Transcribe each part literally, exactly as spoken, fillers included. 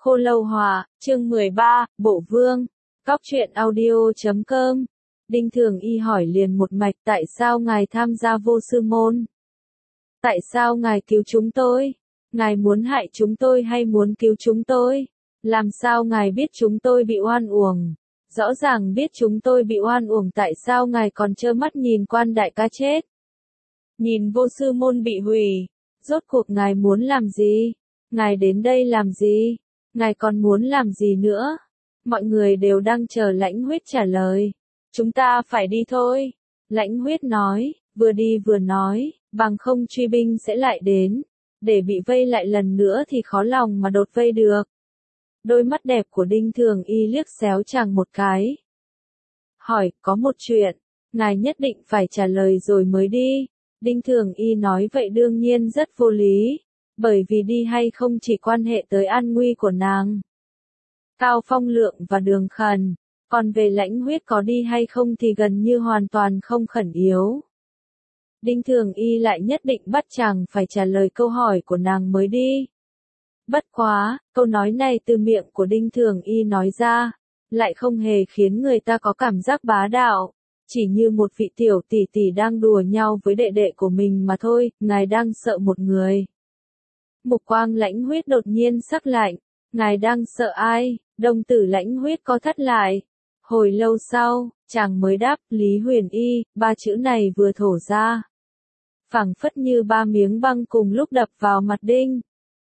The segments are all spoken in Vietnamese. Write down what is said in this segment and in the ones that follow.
Khô Lâu Hòa, chương mười ba, Bộ Vương, Góc truyện audio chấm com. Đinh Thường Y hỏi liền một mạch, tại sao ngài tham gia Vô Sư Môn? Tại sao ngài cứu chúng tôi? Ngài muốn hại chúng tôi hay muốn cứu chúng tôi? Làm sao ngài biết chúng tôi bị oan uổng? Rõ ràng biết chúng tôi bị oan uổng, tại sao ngài còn trơ mắt nhìn quan đại ca chết? Nhìn Vô Sư Môn bị hủy, rốt cuộc ngài muốn làm gì? Ngài đến đây làm gì? Ngài còn muốn làm gì nữa? Mọi người đều đang chờ Lãnh Huyết trả lời. Chúng ta phải đi thôi. Lãnh Huyết nói, vừa đi vừa nói, bằng không truy binh sẽ lại đến. Để bị vây lại lần nữa thì khó lòng mà đột vây được. Đôi mắt đẹp của Đinh Thường Y liếc xéo chàng một cái. Hỏi, có một chuyện, ngài nhất định phải trả lời rồi mới đi. Đinh Thường Y nói vậy đương nhiên rất vô lý. Bởi vì đi hay không chỉ quan hệ tới an nguy của nàng, Cao Phong Lượng và Đường Khẩn, còn về Lãnh Huyết có đi hay không thì gần như hoàn toàn không khẩn yếu. Đinh Thường Y lại nhất định bắt chàng phải trả lời câu hỏi của nàng mới đi. Bất quá, câu nói này từ miệng của Đinh Thường Y nói ra, lại không hề khiến người ta có cảm giác bá đạo, chỉ như một vị tiểu tỷ tỷ đang đùa nhau với đệ đệ của mình mà thôi. Ngài đang sợ một người. Mục quang Lãnh Huyết đột nhiên sắc lạnh. Ngài đang sợ ai? Đồng tử Lãnh Huyết co thắt lại. Hồi lâu sau, chàng mới đáp, Lý Huyền Y. Ba chữ này vừa thổ ra, phảng phất như ba miếng băng cùng lúc đập vào mặt Đinh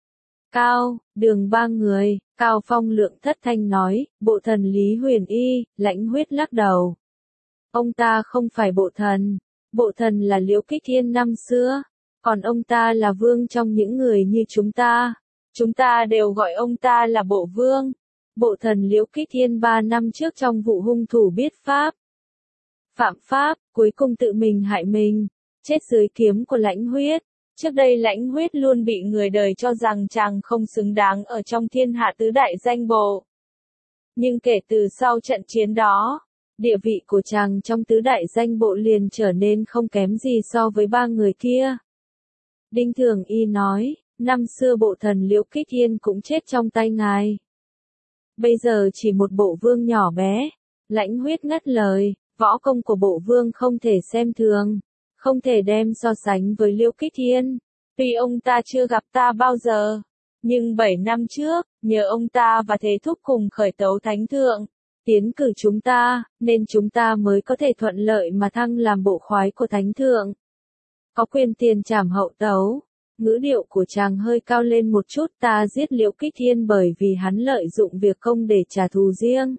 Cao, Đường ba người. Cao Phong Lượng thất thanh nói, bộ thần Lý Huyền Y. Lãnh Huyết lắc đầu. Ông ta không phải bộ thần. Bộ thần là Liễu Kích Thiên năm xưa. Còn ông ta là vương trong những người như chúng ta. Chúng ta đều gọi ông ta là bộ vương. Bộ thần Liễu Kích Thiên ba năm trước trong vụ hung thủ biết pháp, phạm pháp, cuối cùng tự mình hại mình, chết dưới kiếm của Lãnh Huyết. Trước đây Lãnh Huyết luôn bị người đời cho rằng chàng không xứng đáng ở trong thiên hạ tứ đại danh bộ. Nhưng kể từ sau trận chiến đó, địa vị của chàng trong tứ đại danh bộ liền trở nên không kém gì so với ba người kia. Đinh Thường Y nói, năm xưa bộ thần Liễu Kích Thiên cũng chết trong tay ngài. Bây giờ chỉ một bộ vương nhỏ bé. Lãnh Huyết ngắt lời, võ công của bộ vương không thể xem thường, không thể đem so sánh với Liễu Kích Thiên. Tuy ông ta chưa gặp ta bao giờ, nhưng bảy năm trước, nhờ ông ta và Thế Thúc cùng khởi tấu thánh thượng, tiến cử chúng ta, nên chúng ta mới có thể thuận lợi mà thăng làm bộ khoái của thánh thượng. Có quyền tiền trảm hậu tấu. Ngữ điệu của chàng hơi cao lên một chút. Ta giết Liễu Kích Thiên bởi vì hắn lợi dụng việc công để trả thù riêng,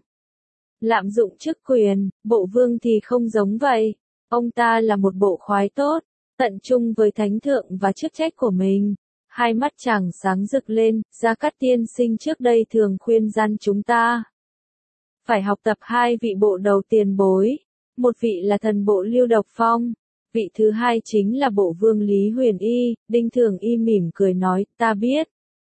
lạm dụng chức quyền. Bộ vương thì không giống vậy. Ông ta là một bộ khoái tốt, tận trung với thánh thượng và chức trách của mình. Hai mắt chàng sáng rực lên. Gia Cát tiên sinh trước đây thường khuyên gian chúng ta phải học tập hai vị bộ đầu tiền bối. Một vị là thần bộ Lưu Độc Phong, vị thứ hai chính là bộ vương Lý Huyền Y. Đinh Thường Y mỉm cười nói, ta biết.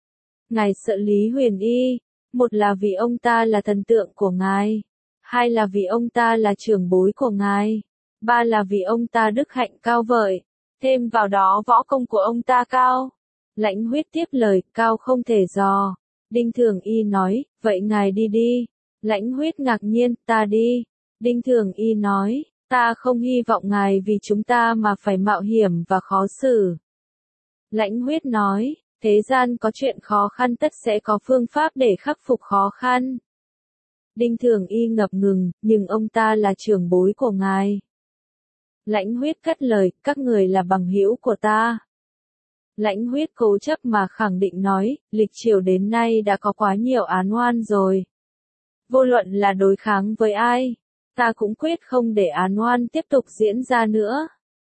Ngài sợ Lý Huyền Y, một là vì ông ta là thần tượng của ngài, hai là vì ông ta là trưởng bối của ngài, ba là vì ông ta đức hạnh cao vời, thêm vào đó võ công của ông ta cao. Lãnh Huyết tiếp lời, cao không thể dò. Đinh Thường Y nói, vậy ngài đi đi. Lãnh Huyết ngạc nhiên, ta đi. Đinh Thường Y nói, ta không hy vọng ngài vì chúng ta mà phải mạo hiểm và khó xử. Lãnh Huyết nói, thế gian có chuyện khó khăn tất sẽ có phương pháp để khắc phục khó khăn. Đinh Thường Y ngập ngừng, nhưng ông ta là trưởng bối của ngài. Lãnh Huyết cất lời, các người là bằng hữu của ta. Lãnh Huyết cố chấp mà khẳng định nói, lịch triều đến nay đã có quá nhiều án oan rồi. Vô luận là đối kháng với ai, ta cũng quyết không để án oan tiếp tục diễn ra nữa.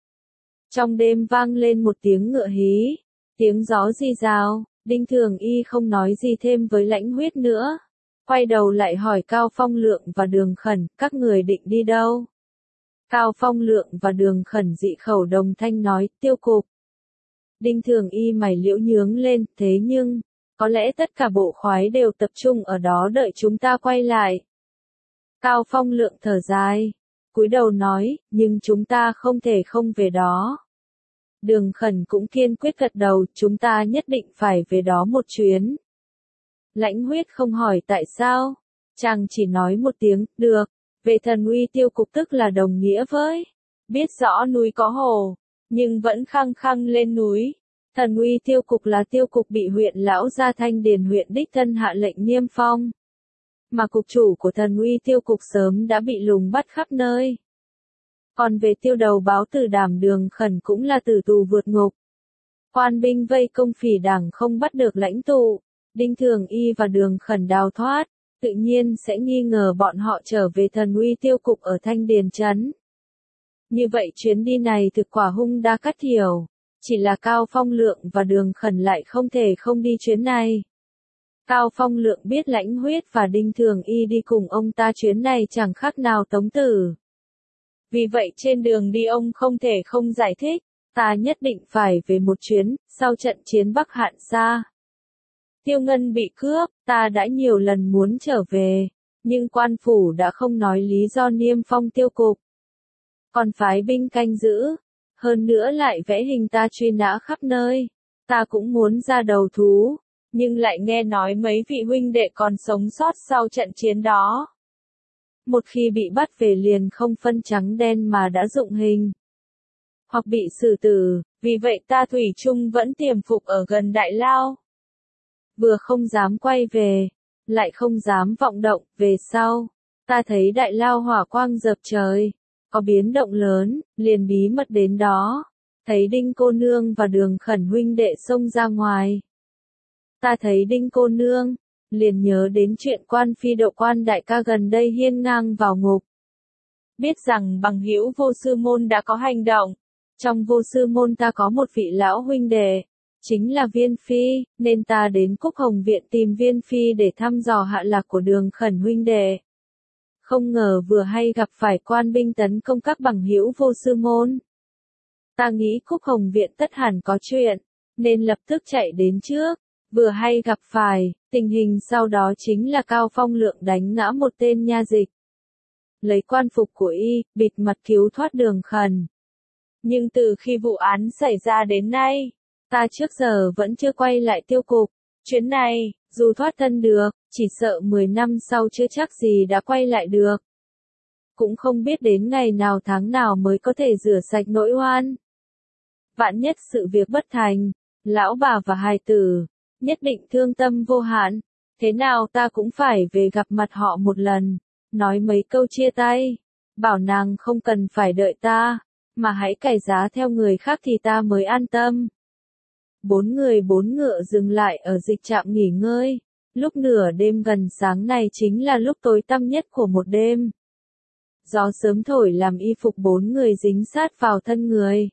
Trong đêm vang lên một tiếng ngựa hí, tiếng gió rì rào. Đinh Thường Y không nói gì thêm với Lãnh Huyết nữa, quay đầu lại hỏi Cao Phong Lượng và Đường Khẩn, các người định đi đâu? Cao Phong Lượng và Đường Khẩn dị khẩu đồng thanh nói, tiêu cục. Đinh Thường Y mày liễu nhướng lên, thế nhưng, có lẽ tất cả bộ khoái đều tập trung ở đó đợi chúng ta quay lại. Cao Phong Lượng thở dài, cúi đầu nói, nhưng chúng ta không thể không về đó. Đường Khẩn cũng kiên quyết gật đầu, chúng ta nhất định phải về đó một chuyến. Lãnh Huyết không hỏi tại sao. Chàng chỉ nói một tiếng, được. Về thần uy tiêu cục tức là đồng nghĩa với. Biết rõ núi có hồ, nhưng vẫn khăng khăng lên núi. Thần uy tiêu cục là tiêu cục bị huyện lão gia Thanh Điền huyện đích thân hạ lệnh niêm phong. Mà cục chủ của thần uy tiêu cục sớm đã bị lùng bắt khắp nơi. Còn về tiêu đầu báo tử Đàm Đường Khẩn cũng là tử tù vượt ngục. Quan binh vây công phỉ đảng không bắt được lãnh tụ, Đinh Thường Y và Đường Khẩn đào thoát, tự nhiên sẽ nghi ngờ bọn họ trở về thần uy tiêu cục ở Thanh Điền Trấn. Như vậy chuyến đi này thực quả hung đa cắt hiểu, chỉ là Cao Phong Lượng và Đường Khẩn lại không thể không đi chuyến này. Cao Phong Lượng biết Lãnh Huyết và Đinh Thường Y đi cùng ông ta chuyến này chẳng khác nào tống tử. Vì vậy trên đường đi ông không thể không giải thích, ta nhất định phải về một chuyến, sau trận chiến Bắc Hạn Sa. Tiêu Ngân bị cướp, ta đã nhiều lần muốn trở về, nhưng quan phủ đã không nói lý do niêm phong tiêu cục. Còn phái binh canh giữ, hơn nữa lại vẽ hình ta truy nã khắp nơi. Ta cũng muốn ra đầu thú, nhưng lại nghe nói mấy vị huynh đệ còn sống sót sau trận chiến đó. Một khi bị bắt về liền không phân trắng đen mà đã dụng hình. Hoặc bị xử tử, vì vậy ta thủy chung vẫn tiềm phục ở gần Đại Lao. Vừa không dám quay về, lại không dám vọng động, về sau. Ta thấy Đại Lao hỏa quang dập trời, có biến động lớn, liền bí mật đến đó. Thấy Đinh cô nương và Đường Khẩn huynh đệ xông ra ngoài. Ta thấy Đinh cô nương, liền nhớ đến chuyện quan phi Đậu Quan đại ca gần đây hiên ngang vào ngục. Biết rằng bằng hữu Vô Sư Môn đã có hành động. Trong Vô Sư Môn ta có một vị lão huynh đệ, chính là Viên Phi, nên ta đến Cúc Hồng Viện tìm Viên Phi để thăm dò hạ lạc của Đường Khẩn huynh đệ. Không ngờ vừa hay gặp phải quan binh tấn công các bằng hữu Vô Sư Môn. Ta nghĩ Cúc Hồng Viện tất hẳn có chuyện, nên lập tức chạy đến trước, vừa hay gặp phải, tình hình sau đó chính là Cao Phong Lượng đánh ngã một tên nha dịch. Lấy quan phục của y, bịt mặt cứu thoát Đường Khẩn. Nhưng từ khi vụ án xảy ra đến nay, ta trước giờ vẫn chưa quay lại tiêu cục. Chuyến này, dù thoát thân được, chỉ sợ mười năm sau chưa chắc gì đã quay lại được. Cũng không biết đến ngày nào tháng nào mới có thể rửa sạch nỗi oan. Vạn nhất sự việc bất thành, lão bà và hài tử, nhất định thương tâm vô hạn. Thế nào ta cũng phải về gặp mặt họ một lần, nói mấy câu chia tay, bảo nàng không cần phải đợi ta, mà hãy cải giá theo người khác thì ta mới an tâm. Bốn người bốn ngựa dừng lại ở dịch trạm nghỉ ngơi. Lúc nửa đêm gần sáng này chính là lúc tối tăm nhất của một đêm. Gió sớm thổi làm y phục bốn người dính sát vào thân người.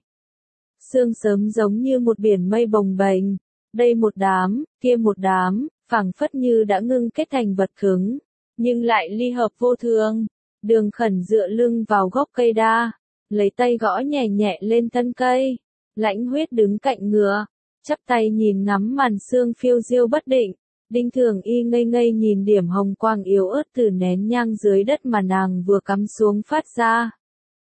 Sương sớm giống như một biển mây bồng bềnh. Đây một đám, kia một đám, phảng phất như đã ngưng kết thành vật cứng, nhưng lại ly hợp vô thường. Đường Khẩn dựa lưng vào gốc cây đa, lấy tay gõ nhẹ nhẹ lên thân cây. Lãnh Huyết đứng cạnh ngựa, chắp tay nhìn ngắm màn sương phiêu diêu bất định. Đinh Thường Y ngây ngây nhìn điểm hồng quang yếu ớt từ nén nhang dưới đất mà nàng vừa cắm xuống phát ra.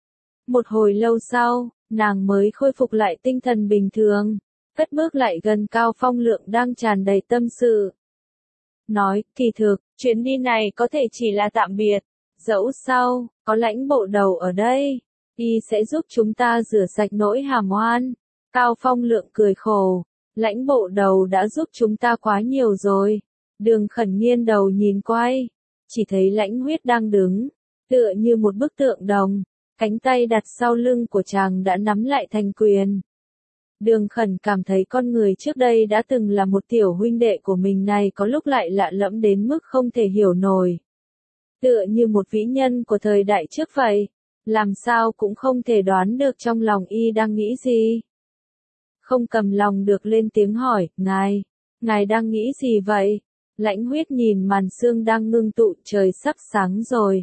Một hồi lâu sau, nàng mới khôi phục lại tinh thần bình thường, cất bước lại gần Cao Phong Lượng đang tràn đầy tâm sự. Nói, kỳ thực, chuyến đi này có thể chỉ là tạm biệt, dẫu sao, có Lãnh bộ đầu ở đây, y sẽ giúp chúng ta rửa sạch nỗi hàm oan. Cao Phong Lượng cười khổ. Lãnh bộ đầu đã giúp chúng ta quá nhiều rồi. Đường Khẩn nghiêng đầu nhìn quay, chỉ thấy Lãnh Huyết đang đứng, tựa như một bức tượng đồng, cánh tay đặt sau lưng của chàng đã nắm lại thành quyền. Đường Khẩn cảm thấy con người trước đây đã từng là một tiểu huynh đệ của mình này có lúc lại lạ lẫm đến mức không thể hiểu nổi. Tựa như một vĩ nhân của thời đại trước vậy, làm sao cũng không thể đoán được trong lòng y đang nghĩ gì. Không cầm lòng được lên tiếng hỏi, ngài, ngài đang nghĩ gì vậy? Lãnh Huyết nhìn màn sương đang ngưng tụ, trời sắp sáng rồi.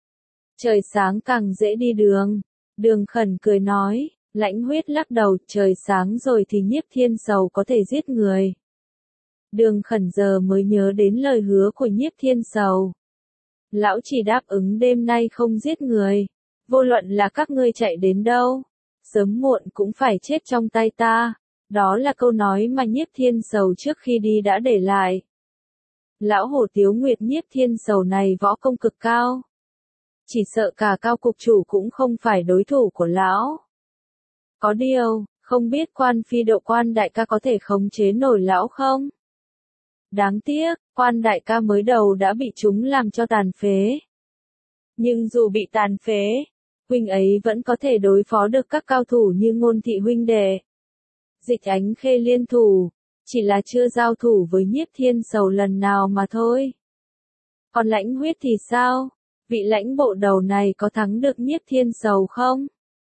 Trời sáng càng dễ đi đường. Đường Khẩn cười nói, Lãnh Huyết lắc đầu, trời sáng rồi thì Nhiếp Thiên Sầu có thể giết người. Đường Khẩn giờ mới nhớ đến lời hứa của Nhiếp Thiên Sầu. Lão chỉ đáp ứng đêm nay không giết người. Vô luận là các ngươi chạy đến đâu, sớm muộn cũng phải chết trong tay ta. Đó là câu nói mà Nhiếp Thiên Sầu trước khi đi đã để lại. lão hổ Tiếu Nguyệt Nhiếp Thiên Sầu này võ công cực cao. Chỉ sợ cả Cao cục chủ cũng không phải đối thủ của lão. Có điều, không biết Quan Phi Độ Quan đại ca có thể khống chế nổi lão không? Đáng tiếc, Quan đại ca mới đầu đã bị chúng làm cho tàn phế. Nhưng dù bị tàn phế, huynh ấy vẫn có thể đối phó được các cao thủ như Ngôn Thị huynh đệ, Dịch Ánh Khê liên thủ, chỉ là chưa giao thủ với Nhiếp Thiên Sầu lần nào mà thôi. Còn Lãnh Huyết thì sao? Vị lãnh bộ đầu này có thắng được Nhiếp Thiên Sầu không?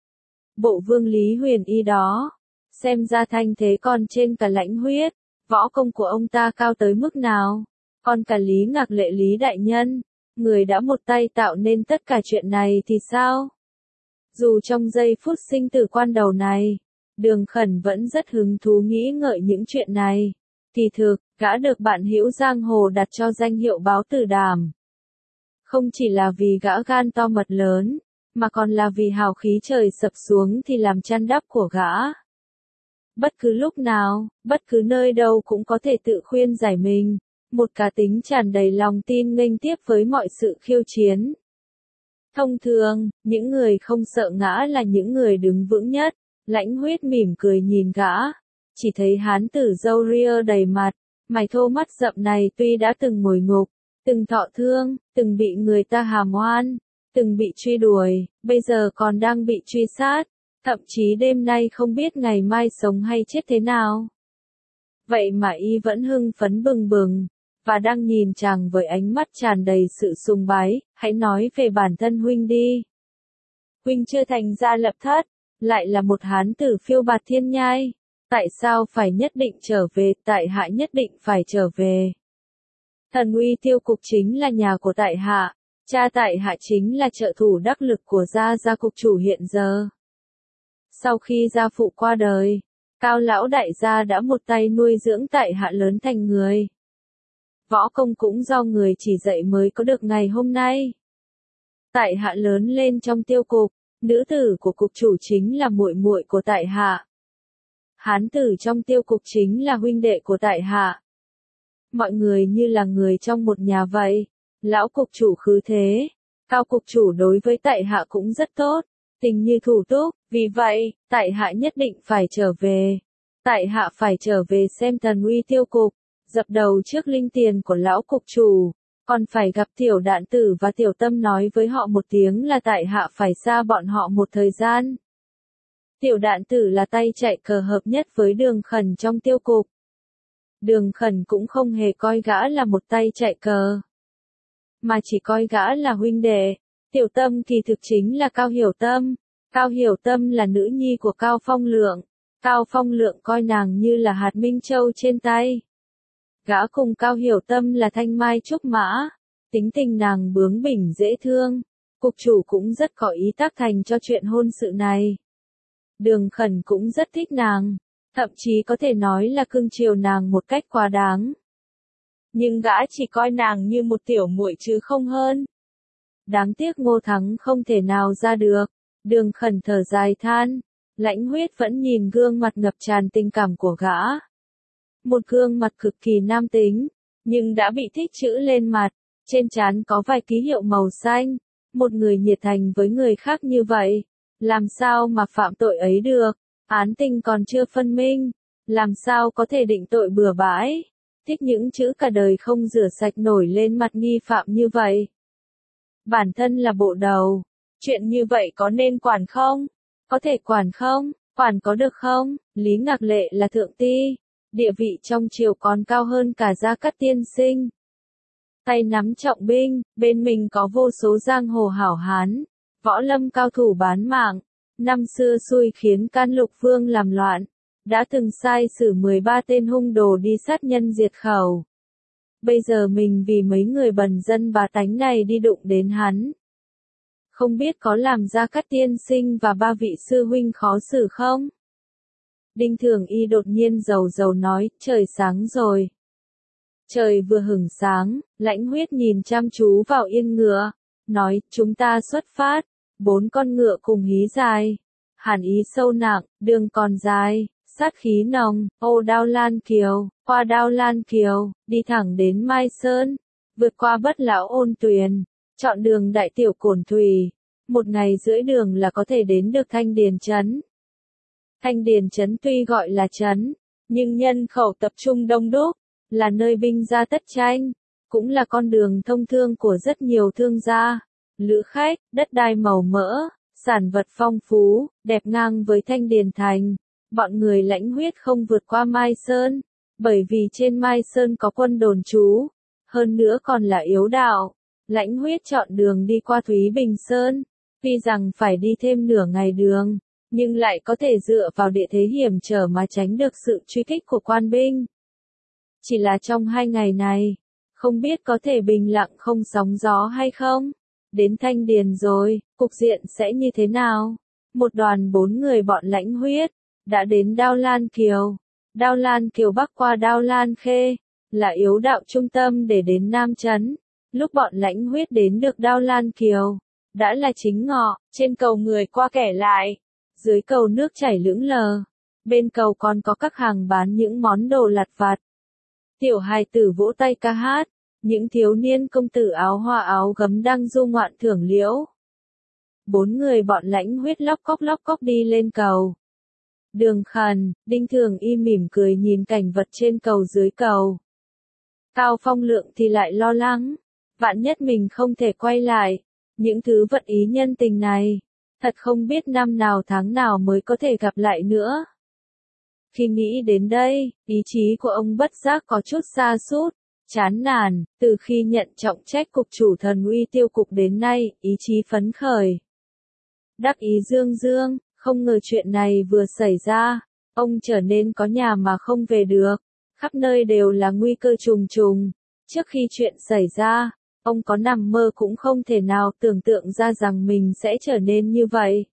Bộ vương Lý Huyền Y đó, xem ra thanh thế còn trên cả Lãnh Huyết, võ công của ông ta cao tới mức nào? Còn cả Lý Ngạc Lệ Lý đại nhân, người đã một tay tạo nên tất cả chuyện này thì sao? Dù trong giây phút sinh tử quan đầu này, Đường Khẩn vẫn rất hứng thú nghĩ ngợi những chuyện này. Thì thực, gã được bạn hữu giang hồ đặt cho danh hiệu Báo Tử Đàm. Không chỉ là vì gã gan to mật lớn, mà còn là vì hào khí trời sập xuống thì làm chăn đắp của gã. Bất cứ lúc nào, bất cứ nơi đâu cũng có thể tự khuyên giải mình, một cá tính tràn đầy lòng tin nghênh tiếp với mọi sự khiêu chiến. Thông thường, những người không sợ ngã là những người đứng vững nhất. Lãnh Huyết mỉm cười nhìn gã, chỉ thấy hán tử râu ria đầy mặt, mày thô mắt rậm này tuy đã từng ngồi ngục, từng thọ thương, từng bị người ta hàm oan, từng bị truy đuổi, bây giờ còn đang bị truy sát, thậm chí đêm nay không biết ngày mai sống hay chết thế nào. Vậy mà y vẫn hưng phấn bừng bừng, và đang nhìn chàng với ánh mắt tràn đầy sự sùng bái. Hãy nói về bản thân huynh đi. Huynh chưa thành gia lập thất, lại là một hán tử phiêu bạt thiên nhai. Tại sao phải nhất định trở về? Tại hạ nhất định phải trở về. Thần uy Tiêu cục chính là nhà của tại hạ, cha tại hạ chính là trợ thủ đắc lực của gia gia cục chủ hiện giờ. Sau khi gia phụ qua đời, Cao lão đại gia đã một tay nuôi dưỡng tại hạ lớn thành người. Võ công cũng do người chỉ dạy mới có được ngày hôm nay. Tại hạ lớn lên trong Tiêu cục, nữ tử của cục chủ chính là muội muội của tại hạ. Hán tử trong Tiêu cục chính là huynh đệ của tại hạ. Mọi người như là người trong một nhà vậy. Lão cục chủ khứ thế, Cao cục chủ đối với tại hạ cũng rất tốt, tình như thủ túc, vì vậy, tại hạ nhất định phải trở về. Tại hạ phải trở về xem thần uy Tiêu cục, dập đầu trước linh tiền của lão cục chủ, còn phải gặp Tiểu Đạn Tử và Tiểu Tâm nói với họ một tiếng là tại hạ phải xa bọn họ một thời gian. Tiểu Đạn Tử là tay chạy cờ hợp nhất với Đường Khẩn trong Tiêu cục. Đường Khẩn cũng không hề coi gã là một tay chạy cờ, mà chỉ coi gã là huynh đệ. Tiểu Tâm kỳ thực chính là Cao Hiểu Tâm. Cao Hiểu Tâm là nữ nhi của Cao Phong Lượng. Cao Phong Lượng coi nàng như là hạt minh châu trên tay. Gã cùng Cao Hiểu Tâm là thanh mai trúc mã, tính tình nàng bướng bỉnh dễ thương. Cục chủ cũng rất có ý tác thành cho chuyện hôn sự này. Đường Khẩn cũng rất thích nàng, thậm chí có thể nói là cưng chiều nàng một cách quá đáng. Nhưng gã chỉ coi nàng như một tiểu muội chứ không hơn. Đáng tiếc Ngô Thắng không thể nào ra được. Đường Khẩn thở dài than. Lãnh Huyết vẫn nhìn gương mặt ngập tràn tình cảm của gã. Một gương mặt cực kỳ nam tính, nhưng đã bị thích chữ lên mặt, trên trán có vài ký hiệu màu xanh. Một người nhiệt thành với người khác như vậy, làm sao mà phạm tội ấy được? Án tình còn chưa phân minh, làm sao có thể định tội bừa bãi? Thích những chữ cả đời không rửa sạch nổi lên mặt nghi phạm như vậy. Bản thân là bộ đầu, chuyện như vậy có nên quản không? Có thể quản không? Quản có được không? Lý Ngạc Lệ là thượng ti, địa vị trong triều còn cao hơn cả Gia Cát tiên sinh. Tay nắm trọng binh, bên mình có vô số giang hồ hảo hán, võ lâm cao thủ bán mạng. Năm xưa xui khiến Can Lục Vương làm loạn, đã từng sai xử mười ba tên hung đồ đi sát nhân diệt khẩu. Bây giờ mình vì mấy người bần dân bá tánh này đi đụng đến hắn. Không biết có làm Gia Cát tiên sinh và ba vị sư huynh khó xử không? Đinh Thường Y đột nhiên rầu rầu nói, trời sáng rồi. Trời vừa hửng sáng, Lãnh Huyết nhìn chăm chú vào yên ngựa, nói, chúng ta xuất phát. Bốn con ngựa cùng hí dài. Hàn ý sâu nặng, đường còn dài, sát khí nồng, ô Đao Lan Kiều, qua Đao Lan Kiều, đi thẳng đến Mai Sơn, vượt qua Bất Lão Ôn Tuyền, chọn đường Đại Tiểu Cổn Thủy, một ngày rưỡi đường là có thể đến được Thanh Điền Trấn. Thanh Điền Trấn tuy gọi là trấn, nhưng nhân khẩu tập trung đông đúc, là nơi binh gia tất tranh, cũng là con đường thông thương của rất nhiều thương gia, lữ khách, đất đai màu mỡ, sản vật phong phú, đẹp ngang với Thanh Điền Thành. Bọn người Lãnh Huyết không vượt qua Mai Sơn, bởi vì trên Mai Sơn có quân đồn trú, hơn nữa còn là yếu đạo. Lãnh Huyết chọn đường đi qua Thúy Bình Sơn, tuy rằng phải đi thêm nửa ngày đường, nhưng lại có thể dựa vào địa thế hiểm trở mà tránh được sự truy kích của quan binh. Chỉ là trong hai ngày này, không biết có thể bình lặng không sóng gió hay không? Đến Thanh Điền rồi, cục diện sẽ như thế nào? Một đoàn bốn người bọn Lãnh Huyết đã đến Đao Lan Kiều. Đao Lan Kiều bắc qua Đao Lan Khê, là yếu đạo trung tâm để đến Nam Trấn. Lúc bọn Lãnh Huyết đến được Đao Lan Kiều, đã là chính ngọ, trên cầu người qua kẻ lại, dưới cầu nước chảy lững lờ, bên cầu còn có các hàng bán những món đồ lặt vặt. Tiểu hài tử vỗ tay ca hát, những thiếu niên công tử áo hoa áo gấm đang du ngoạn thưởng liễu. Bốn người bọn Lãnh Huyết lóc cóc lóc cóc đi lên cầu. Đường Khẩn, Đinh Thường Y mỉm cười nhìn cảnh vật trên cầu dưới cầu. Cao Phong Lượng thì lại lo lắng, vạn nhất mình không thể quay lại, những thứ vật ý nhân tình này, thật không biết năm nào tháng nào mới có thể gặp lại nữa. Khi nghĩ đến đây, ý chí của ông bất giác có chút sa sút, chán nản, từ khi nhận trọng trách cục chủ thần uy tiêu cục đến nay, ý chí phấn khởi. Đắc ý dương dương, không ngờ chuyện này vừa xảy ra, ông trở nên có nhà mà không về được, khắp nơi đều là nguy cơ trùng trùng. Trước khi chuyện xảy ra, ông có nằm mơ cũng không thể nào tưởng tượng ra rằng mình sẽ trở nên như vậy.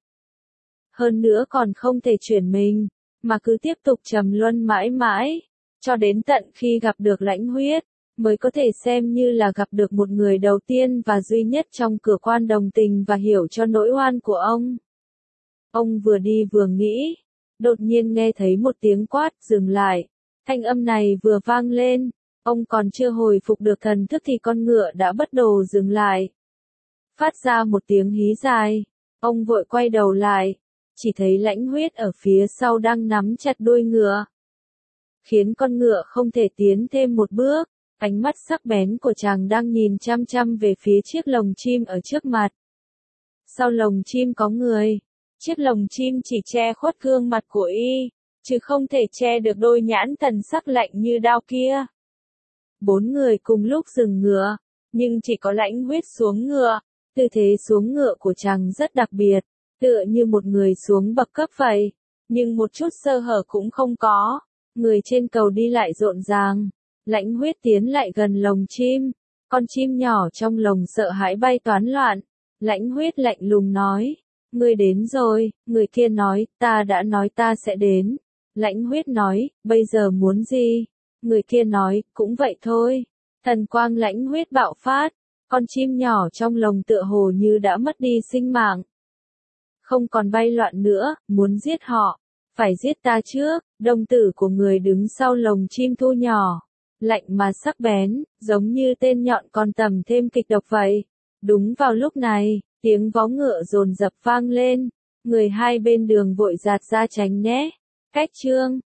Hơn nữa còn không thể chuyển mình, mà cứ tiếp tục trầm luân mãi mãi, cho đến tận khi gặp được Lãnh Huyết, mới có thể xem như là gặp được một người đầu tiên và duy nhất trong cửa quan đồng tình và hiểu cho nỗi oan của ông. Ông vừa đi vừa nghĩ, đột nhiên nghe thấy một tiếng quát, dừng lại. Thanh âm này vừa vang lên, ông còn chưa hồi phục được thần thức thì con ngựa đã bất đồ dừng lại. Phát ra một tiếng hí dài, ông vội quay đầu lại, chỉ thấy Lãnh Huyết ở phía sau đang nắm chặt đuôi ngựa, khiến con ngựa không thể tiến thêm một bước. Ánh mắt sắc bén của chàng đang nhìn chăm chăm về phía chiếc lồng chim ở trước mặt. Sau lồng chim có người, chiếc lồng chim chỉ che khuất gương mặt của y, chứ không thể che được đôi nhãn thần sắc lạnh như đao kia. Bốn người cùng lúc dừng ngựa, nhưng chỉ có Lãnh Huyết xuống ngựa. Tư thế xuống ngựa của chàng rất đặc biệt, tựa như một người xuống bậc cấp vậy, nhưng một chút sơ hở cũng không có. Người trên cầu đi lại rộn ràng. Lãnh Huyết tiến lại gần lồng chim, con chim nhỏ trong lồng sợ hãi bay toán loạn. Lãnh Huyết lạnh lùng nói, ngươi đến rồi. Người kia nói, ta đã nói ta sẽ đến. Lãnh Huyết nói, bây giờ muốn gì? Người kia nói, cũng vậy thôi. Thần quang Lãnh Huyết bạo phát, con chim nhỏ trong lồng tựa hồ như đã mất đi sinh mạng. Không còn bay loạn nữa, muốn giết họ, phải giết ta trước. Đồng tử của người đứng sau lồng chim thu nhỏ, lạnh mà sắc bén, giống như tên nhọn còn tầm thêm kịch độc vậy. Đúng vào lúc này, tiếng vó ngựa dồn dập vang lên, người hai bên đường vội giạt ra tránh né. Cách chương